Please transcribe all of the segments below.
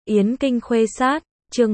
Yến Kinh Khuê Sát, chương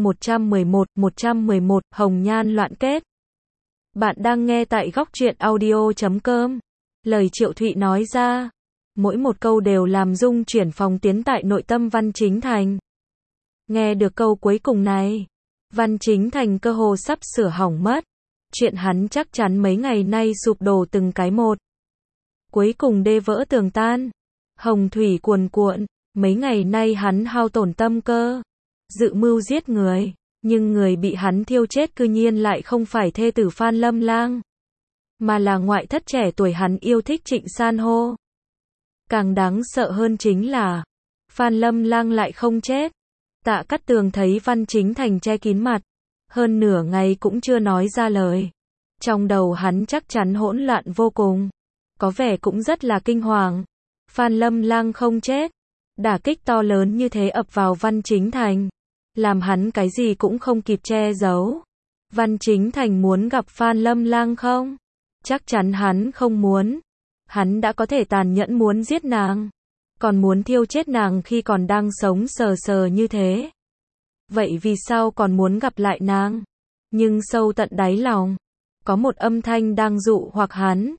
111, Hồng Nhan loạn kết. Bạn đang nghe tại góc truyện audio.com. Lời Triệu Thụy nói ra, mỗi một câu đều làm rung chuyển phòng tuyến tại nội tâm Văn Chính Thành. Nghe được câu cuối cùng này, Văn Chính Thành cơ hồ sắp sửa hỏng mất. Chuyện hắn chắc chắn mấy ngày nay sụp đổ từng cái một. Cuối cùng đê vỡ tường tan, hồng thủy cuồn cuộn. Mấy ngày nay hắn hao tổn tâm cơ, dự mưu giết người, nhưng người bị hắn thiêu chết cư nhiên lại không phải thê tử Phan Lâm Lang, mà là ngoại thất trẻ tuổi hắn yêu thích Trịnh San Hô. Càng đáng sợ hơn chính là, Phan Lâm Lang lại không chết. Tạ Cát Tường thấy Văn Chính Thành che kín mặt, hơn nửa ngày cũng chưa nói ra lời. Trong đầu hắn chắc chắn hỗn loạn vô cùng, có vẻ cũng rất là kinh hoàng. Phan Lâm Lang không chết. Đả kích to lớn như thế ập vào Văn Chính Thành, làm hắn cái gì cũng không kịp che giấu. Văn Chính Thành muốn gặp Phan Lâm Lang không? Chắc chắn hắn không muốn. Hắn đã có thể tàn nhẫn muốn giết nàng, còn muốn thiêu chết nàng khi còn đang sống sờ sờ như thế. Vậy vì sao còn muốn gặp lại nàng? Nhưng sâu tận đáy lòng, có một âm thanh đang dụ hoặc hắn.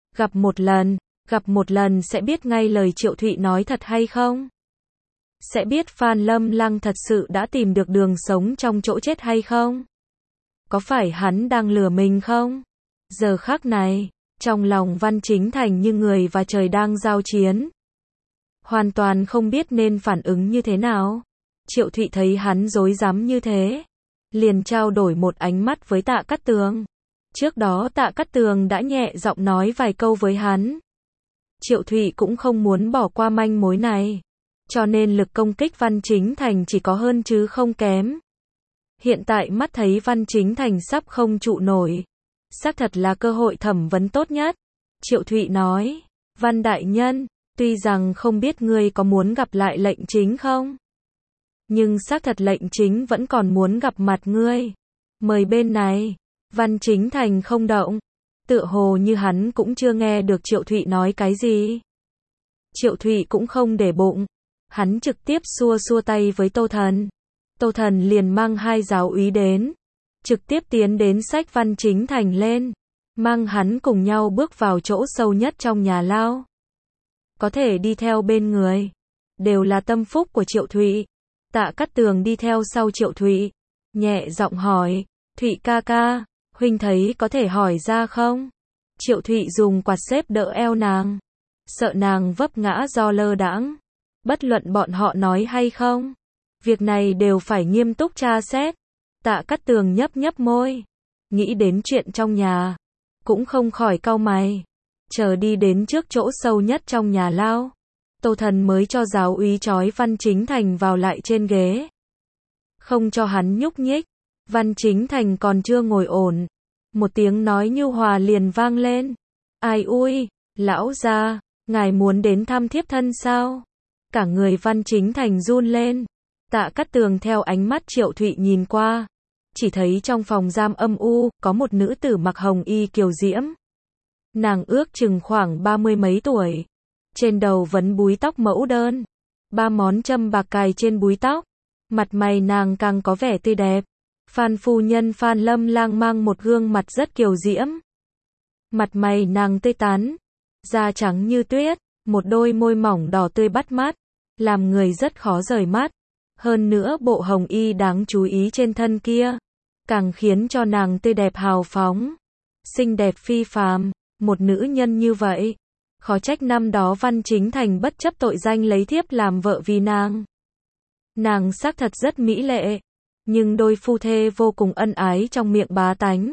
Gặp một lần sẽ biết ngay lời Triệu Thụy nói thật hay không? Sẽ biết Phan Lâm Lang thật sự đã tìm được đường sống trong chỗ chết hay không? Có phải hắn đang lừa mình không? Giờ khắc này, trong lòng Văn Chính Thành như người và trời đang giao chiến. Hoàn toàn không biết nên phản ứng như thế nào. Triệu Thụy thấy hắn rối rắm như thế, liền trao đổi một ánh mắt với Tạ Cát Tường. Trước đó Tạ Cát Tường đã nhẹ giọng nói vài câu với hắn. Triệu Thụy cũng không muốn bỏ qua manh mối này, cho nên lực công kích Văn Chính Thành chỉ có hơn chứ không kém. Hiện tại mắt thấy Văn Chính Thành sắp không trụ nổi, xác thật là cơ hội thẩm vấn tốt nhất. Triệu Thụy nói, Văn đại nhân, tuy rằng không biết ngươi có muốn gặp lại lệnh chính không, nhưng xác thật lệnh chính vẫn còn muốn gặp mặt ngươi. Mời bên này. Văn Chính Thành không động, tựa hồ như hắn cũng chưa nghe được Triệu Thụy nói cái gì. Triệu Thụy cũng không để bụng. Hắn trực tiếp xua xua tay với Tô Thần. Tô Thần liền mang hai giáo úy đến, trực tiếp tiến đến xách Văn Chính Thành lên, mang hắn cùng nhau bước vào chỗ sâu nhất trong nhà lao. Có thể đi theo bên người, đều là tâm phúc của Triệu Thụy. Tạ Cát Tường đi theo sau Triệu Thụy, nhẹ giọng hỏi, Thụy ca ca, huynh thấy có thể hỏi ra không? Triệu Thụy dùng quạt xếp đỡ eo nàng, sợ nàng vấp ngã do lơ đãng. Bất luận bọn họ nói hay không, việc này đều phải nghiêm túc tra xét. Tạ Cát Tường nhấp nhấp môi, nghĩ đến chuyện trong nhà, cũng không khỏi cau mày. Chờ đi đến trước chỗ sâu nhất trong nhà lao, Tô Thần mới cho giáo úy trói Văn Chính Thành vào lại trên ghế, không cho hắn nhúc nhích. Văn Chính Thành còn chưa ngồi ổn, một tiếng nói nhu hòa liền vang lên. Ai ui, lão gia, ngài muốn đến thăm thiếp thân sao? Cả người Văn Chính Thành run lên. Tạ Cát Tường theo ánh mắt Triệu Thụy nhìn qua, chỉ thấy trong phòng giam âm u, có một nữ tử mặc hồng y kiều diễm. Nàng ước chừng khoảng 30 mấy tuổi, trên đầu vấn búi tóc mẫu đơn, 3 món châm bạc cài trên búi tóc, mặt mày nàng càng có vẻ tươi đẹp. Phan phu nhân Phan Lâm Lang mang một gương mặt rất kiều diễm. Mặt mày nàng tươi tắn, da trắng như tuyết, một đôi môi mỏng đỏ tươi bắt mắt, làm người rất khó rời mắt. Hơn nữa bộ hồng y đáng chú ý trên thân kia, càng khiến cho nàng tươi đẹp hào phóng, xinh đẹp phi phàm. Một nữ nhân như vậy, khó trách năm đó Văn Chính Thành bất chấp tội danh lấy thiếp làm vợ vì nàng. Nàng xác thật rất mỹ lệ, nhưng đôi phu thê vô cùng ân ái trong miệng bá tánh.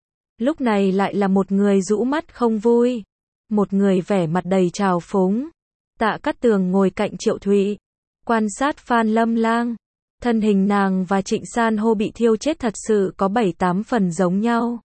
Lúc này lại là một người rũ mắt không vui, một người vẻ mặt đầy trào phúng. Tạ Cát Tường ngồi cạnh Triệu Thụy, quan sát Phan Lâm Lang. Thân hình nàng và Trịnh San Hô bị thiêu chết thật sự có 7-8 phần giống nhau.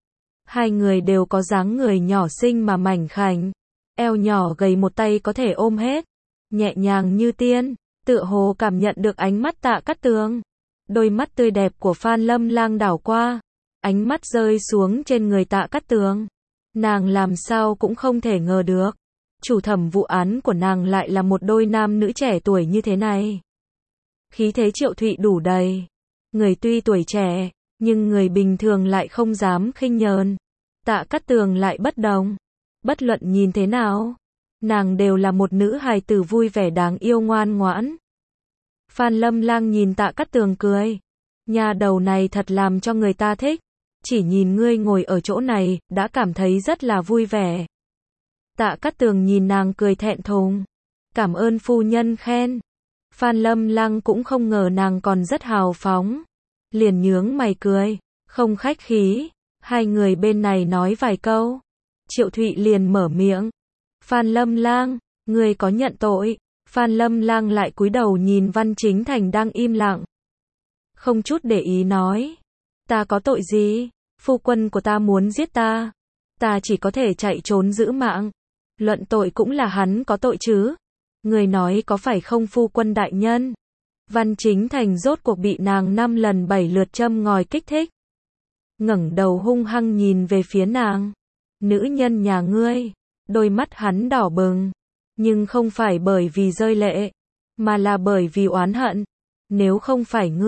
Hai người đều có dáng người nhỏ xinh mà mảnh khảnh, eo nhỏ gầy một tay có thể ôm hết, nhẹ nhàng như tiên, tựa hồ cảm nhận được ánh mắt Tạ Cát Tường. Đôi mắt tươi đẹp của Phan Lâm Lang đảo qua, ánh mắt rơi xuống trên người Tạ Cát Tường. Nàng làm sao cũng không thể ngờ được, chủ thẩm vụ án của nàng lại là một đôi nam nữ trẻ tuổi như thế này. Khí thế Triệu Thụy đủ đầy. Người tuy tuổi trẻ, nhưng người bình thường lại không dám khinh nhờn. Tạ Cát Tường lại bất đồng. Bất luận nhìn thế nào, nàng đều là một nữ hài tử vui vẻ đáng yêu ngoan ngoãn. Phan Lâm Lang nhìn Tạ Cát Tường cười. Nhà đầu này thật làm cho người ta thích. Chỉ nhìn ngươi ngồi ở chỗ này, đã cảm thấy rất là vui vẻ. Tạ Cát Tường nhìn nàng cười thẹn thùng. Cảm ơn phu nhân khen. Phan Lâm Lang cũng không ngờ nàng còn rất hào phóng. Liền nhướng mày cười. Không khách khí. Hai người bên này nói vài câu. Triệu Thụy liền mở miệng. Phan Lâm Lang, ngươi có nhận tội? Phan Lâm Lang lại cúi đầu nhìn Văn Chính Thành đang im lặng. Không chút để ý nói. Ta có tội gì? Phu quân của ta muốn giết ta. Ta chỉ có thể chạy trốn giữ mạng. Luận tội cũng là hắn có tội chứ. Người nói có phải không phu quân đại nhân? Văn Chính Thành rốt cuộc bị nàng 5 lần 7 lượt châm ngòi kích thích. Ngẩng đầu hung hăng nhìn về phía nàng. Nữ nhân nhà ngươi. Đôi mắt hắn đỏ bừng. Nhưng không phải bởi vì rơi lệ. Mà là bởi vì oán hận. Nếu không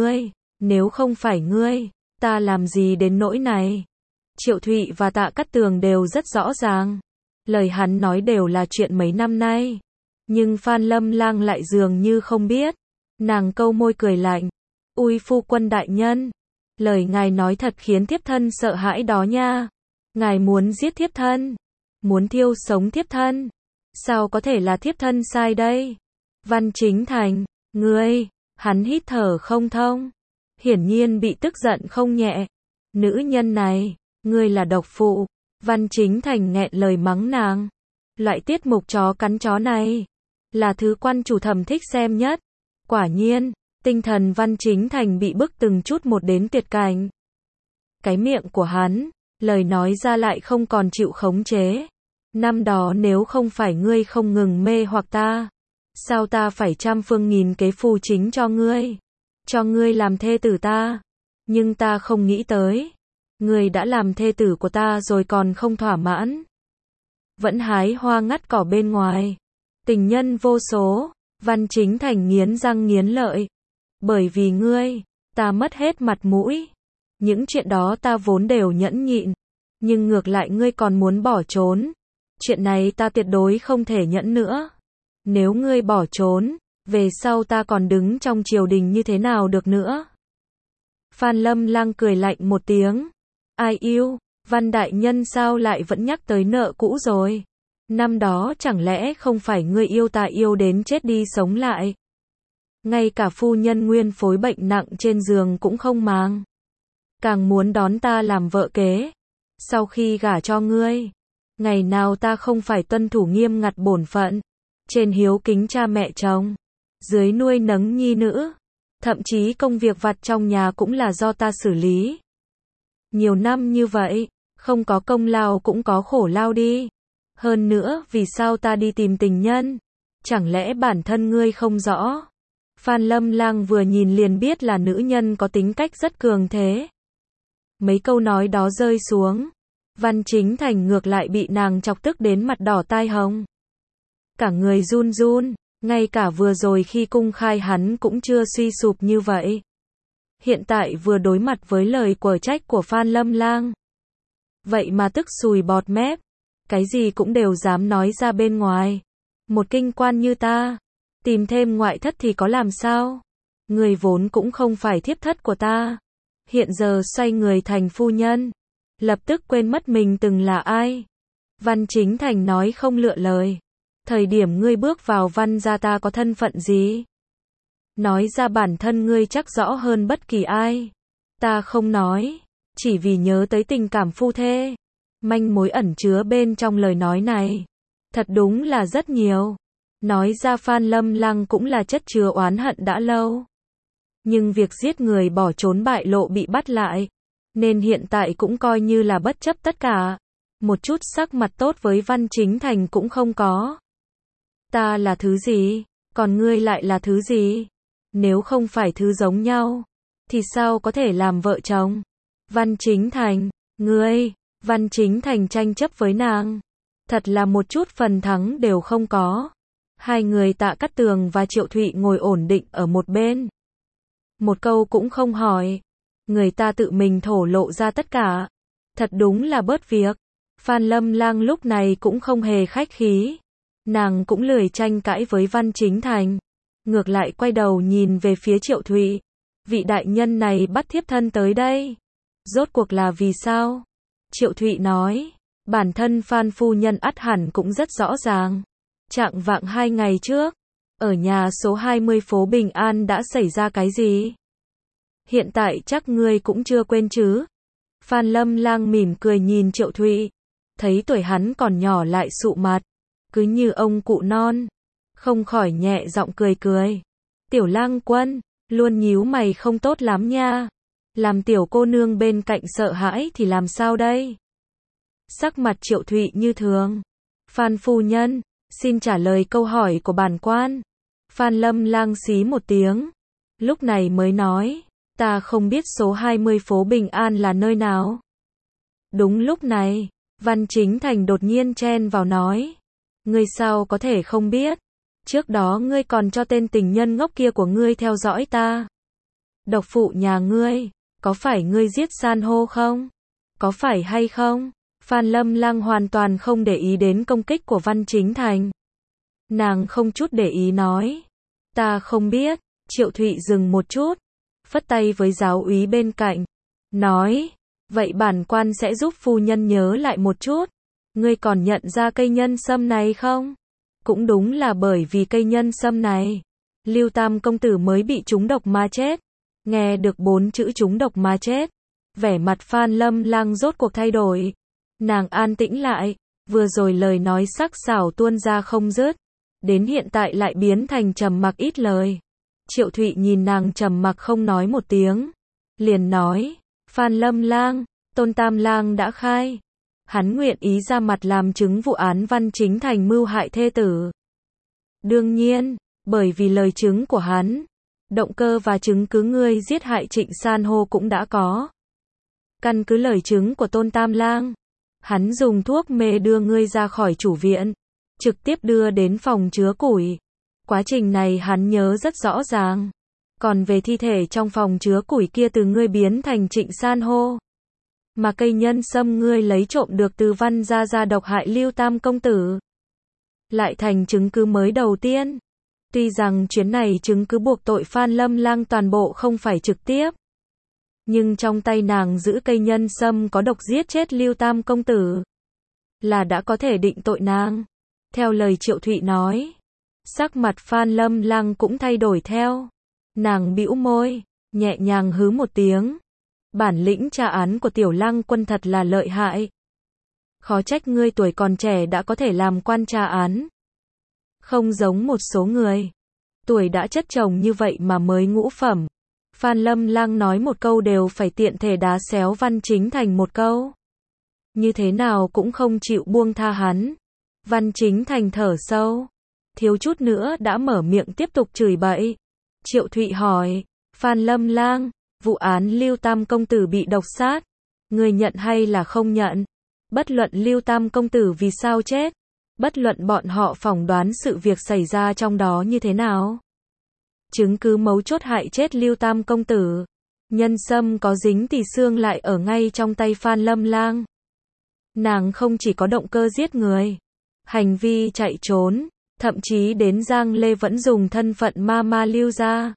phải ngươi, ta làm gì đến nỗi này? Triệu Thụy và Tạ Cát Tường đều rất rõ ràng. Lời hắn nói đều là chuyện mấy năm nay. Nhưng Phan Lâm Lang lại dường như không biết. Nàng câu môi cười lạnh. Ui phu quân đại nhân. Lời ngài nói thật khiến thiếp thân sợ hãi đó nha. Ngài muốn giết thiếp thân. Muốn thiêu sống thiếp thân. Sao có thể là thiếp thân sai đây? Văn Chính Thành, ngươi, hắn hít thở không thông. Hiển nhiên bị tức giận không nhẹ. Nữ nhân này, ngươi là độc phụ. Văn Chính Thành nghẹn lời mắng nàng. Loại tiết mục chó cắn chó này, là thứ quan chủ thầm thích xem nhất. Quả nhiên, tinh thần Văn Chính Thành bị bức từng chút một đến tuyệt cảnh. Cái miệng của hắn, lời nói ra lại không còn chịu khống chế. Năm đó nếu không phải ngươi không ngừng mê hoặc ta, sao ta phải trăm phương nghìn kế phù chính cho ngươi làm thê tử ta. Nhưng ta không nghĩ tới, ngươi đã làm thê tử của ta rồi còn không thỏa mãn. Vẫn hái hoa ngắt cỏ bên ngoài. Tình nhân vô số. Văn Chính Thành nghiến răng nghiến lợi. Bởi vì ngươi, ta mất hết mặt mũi. Những chuyện đó ta vốn đều nhẫn nhịn. Nhưng ngược lại ngươi còn muốn bỏ trốn. Chuyện này ta tuyệt đối không thể nhẫn nữa. Nếu ngươi bỏ trốn, về sau ta còn đứng trong triều đình như thế nào được nữa? Phan Lâm Lang cười lạnh một tiếng. Ai yêu? Văn đại nhân sao lại vẫn nhắc tới nợ cũ rồi? Năm đó chẳng lẽ không phải ngươi yêu ta yêu đến chết đi sống lại? Ngay cả phu nhân nguyên phối bệnh nặng trên giường cũng không màng. Càng muốn đón ta làm vợ kế. Sau khi gả cho ngươi, ngày nào ta không phải tuân thủ nghiêm ngặt bổn phận, trên hiếu kính cha mẹ chồng, dưới nuôi nấng nhi nữ, thậm chí công việc vặt trong nhà cũng là do ta xử lý. Nhiều năm như vậy, không có công lao cũng có khổ lao đi. Hơn nữa, vì sao ta đi tìm tình nhân? Chẳng lẽ bản thân ngươi không rõ? Phan Lâm Lang vừa nhìn liền biết là nữ nhân có tính cách rất cường thế. Mấy câu nói đó rơi xuống, Văn Chính Thành ngược lại bị nàng chọc tức đến mặt đỏ tai hồng. Cả người run run, ngay cả vừa rồi khi cung khai hắn cũng chưa suy sụp như vậy. Hiện tại vừa đối mặt với lời quở trách của Phan Lâm Lang. Vậy mà tức sùi bọt mép, cái gì cũng đều dám nói ra bên ngoài. Một kinh quan như ta, tìm thêm ngoại thất thì có làm sao? Người vốn cũng không phải thiếp thất của ta. Hiện giờ xoay người thành phu nhân, lập tức quên mất mình từng là ai. Văn Chính Thành nói không lựa lời. Thời điểm ngươi bước vào Văn gia ta có thân phận gì? Nói ra bản thân ngươi chắc rõ hơn bất kỳ ai. Ta không nói, chỉ vì nhớ tới tình cảm phu thê. Manh mối ẩn chứa bên trong lời nói này, thật đúng là rất nhiều. Nói ra Phan Lâm Lang cũng là chất chứa oán hận đã lâu. Nhưng việc giết người bỏ trốn bại lộ bị bắt lại, nên hiện tại cũng coi như là bất chấp tất cả. Một chút sắc mặt tốt với Văn Chính Thành cũng không có. Ta là thứ gì? Còn ngươi lại là thứ gì? Nếu không phải thứ giống nhau, thì sao có thể làm vợ chồng? Văn Chính Thành, ngươi, Văn Chính Thành tranh chấp với nàng. Thật là một chút phần thắng đều không có. Hai người Tạ Cát Tường và Triệu Thụy ngồi ổn định ở một bên. một câu cũng không hỏi. Người ta tự mình thổ lộ ra tất cả. Thật đúng là bớt việc. Phan Lâm Lang lúc này cũng không hề khách khí. Nàng cũng lười tranh cãi với Văn Chính Thành. Ngược lại quay đầu nhìn về phía Triệu Thụy. Vị đại nhân này bắt thiếp thân tới đây. Rốt cuộc là vì sao? Triệu Thụy nói. Bản thân Phan phu nhân ắt hẳn cũng rất rõ ràng. Chạng vạng 2 ngày trước, ở nhà số 20 phố Bình An đã xảy ra cái gì? Hiện tại chắc ngươi cũng chưa quên chứ? Phan Lâm Lang mỉm cười nhìn Triệu Thụy. Thấy tuổi hắn còn nhỏ lại sụ mặt. Cứ như ông cụ non. Không khỏi nhẹ giọng cười cười. Tiểu Lang Quân, luôn nhíu mày không tốt lắm nha. Làm tiểu cô nương bên cạnh sợ hãi thì làm sao đây? Sắc mặt Triệu Thụy như thường. Phan phu nhân, xin trả lời câu hỏi của bản quan. Phan Lâm Lang xí một tiếng. Lúc này mới nói. Ta không biết số 20 phố Bình An là nơi nào. Đúng lúc này, Văn Chính Thành đột nhiên chen vào nói. Ngươi sao có thể không biết? Trước đó ngươi còn cho tên tình nhân ngốc kia của ngươi theo dõi ta. Độc phụ nhà ngươi, có phải ngươi giết san hô không? Có phải hay không? Phan Lâm Lang hoàn toàn không để ý đến công kích của Văn Chính Thành. Nàng không chút để ý nói. Ta không biết. Triệu Thụy dừng một chút. Phất tay với giáo úy bên cạnh. Nói. Vậy bản quan sẽ giúp phu nhân nhớ lại một chút. Ngươi còn nhận ra cây nhân sâm này không? Cũng đúng là bởi vì cây nhân sâm này. Lưu Tam công tử mới bị trúng độc mà chết. Nghe được 4 chữ trúng độc mà chết. Vẻ mặt Phan Lâm Lang rốt cuộc thay đổi. Nàng an tĩnh lại. Vừa rồi lời nói sắc sảo tuôn ra không dứt. Đến hiện tại lại biến thành trầm mặc ít lời. Triệu Thụy nhìn nàng trầm mặc không nói một tiếng. Liền nói. Phan Lâm Lang, Tôn Tam Lang đã khai. Hắn nguyện ý ra mặt làm chứng vụ án Văn Chính Thành mưu hại thê tử. Đương nhiên, bởi vì lời chứng của hắn, động cơ và chứng cứ ngươi giết hại Trịnh San hô cũng đã có. Căn cứ lời chứng của Tôn Tam Lang, hắn dùng thuốc mê đưa ngươi ra khỏi chủ viện, trực tiếp đưa đến phòng chứa củi. Quá trình này hắn nhớ rất rõ ràng. Còn về thi thể trong phòng chứa củi kia từ ngươi biến thành Trịnh San hô. Mà cây nhân sâm ngươi lấy trộm được từ Văn gia độc hại Lưu Tam công tử. Lại thành chứng cứ mới đầu tiên. Tuy rằng chuyến này chứng cứ buộc tội Phan Lâm Lang toàn bộ không phải trực tiếp. Nhưng trong tay nàng giữ cây nhân sâm có độc giết chết Lưu Tam công tử. Là đã có thể định tội nàng. Theo lời Triệu Thụy nói. Sắc mặt Phan Lâm Lang cũng thay đổi theo. Nàng bĩu môi, nhẹ nhàng hứ một tiếng. Bản lĩnh tra án của Tiểu Lang Quân thật là lợi hại. Khó trách ngươi tuổi còn trẻ đã có thể làm quan tra án. Không giống một số người. Tuổi đã chất chồng như vậy mà mới ngũ phẩm. Phan Lâm Lang nói một câu đều phải tiện thể đá xéo Văn Chính Thành một câu. Như thế nào cũng không chịu buông tha hắn. Văn Chính Thành thở sâu. Thiếu chút nữa đã mở miệng tiếp tục chửi bậy. Triệu Thụy hỏi. Phan Lâm Lang, vụ án Lưu Tam công tử bị độc sát. Người nhận hay là không nhận? Bất luận Lưu Tam công tử vì sao chết. Bất luận bọn họ phỏng đoán sự việc xảy ra trong đó như thế nào. Chứng cứ mấu chốt hại chết Lưu Tam công tử. Nhân sâm có dính tỳ xương lại ở ngay trong tay Phan Lâm Lang. Nàng không chỉ có động cơ giết người. Hành vi chạy trốn. Thậm chí đến Giang Lê vẫn dùng thân phận ma Lưu gia.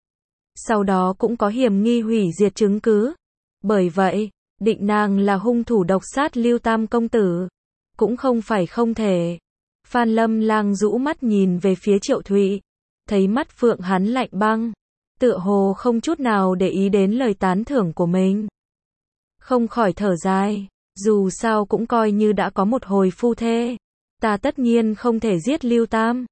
Sau đó cũng có hiểm nghi hủy diệt chứng cứ. Bởi vậy, định nàng là hung thủ độc sát Lưu Tam công tử. Cũng không phải không thể. Phan Lâm Lang rũ mắt nhìn về phía Triệu Thụy. Thấy mắt phượng hắn lạnh băng. Tựa hồ không chút nào để ý đến lời tán thưởng của mình. Không khỏi thở dài. Dù sao cũng coi như đã có một hồi phu thê. Ta tất nhiên không thể giết Lưu Tam.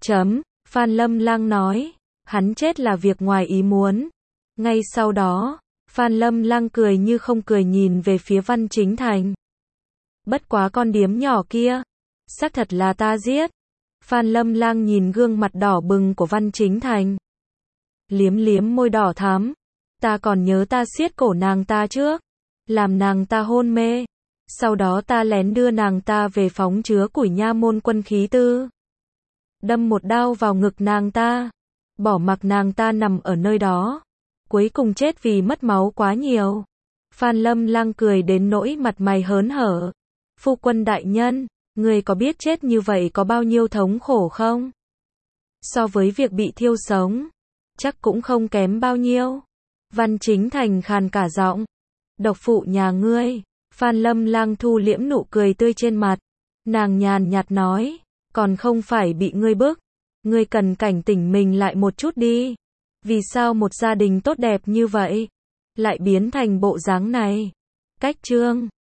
Phan Lâm Lang nói. Hắn chết là việc ngoài ý muốn. Ngay sau đó, Phan Lâm Lang cười như không cười nhìn về phía Văn Chính Thành. Bất quá con điếm nhỏ kia. Xác thật là ta giết. Phan Lâm Lang nhìn gương mặt đỏ bừng của Văn Chính Thành. Liếm liếm môi đỏ thắm. Ta còn nhớ ta siết cổ nàng ta trước. Làm nàng ta hôn mê. Sau đó ta lén đưa nàng ta về phóng chứa củi nha môn quân khí tư. Đâm một đao vào ngực nàng ta. Bỏ mặc nàng ta nằm ở nơi đó. cuối cùng chết vì mất máu quá nhiều. Phan Lâm Lang cười đến nỗi mặt mày hớn hở. Phu quân đại nhân, người có biết chết như vậy có bao nhiêu thống khổ không? So với việc bị thiêu sống, chắc cũng không kém bao nhiêu. Văn Chính Thành khàn cả giọng. Độc phụ nhà ngươi. Phan Lâm Lang thu liễm nụ cười tươi trên mặt. Nàng nhàn nhạt nói, còn không phải bị ngươi bức. Ngươi cần cảnh tỉnh mình lại một chút đi. Vì sao một gia đình tốt đẹp như vậy lại biến thành bộ dáng này? Cách chương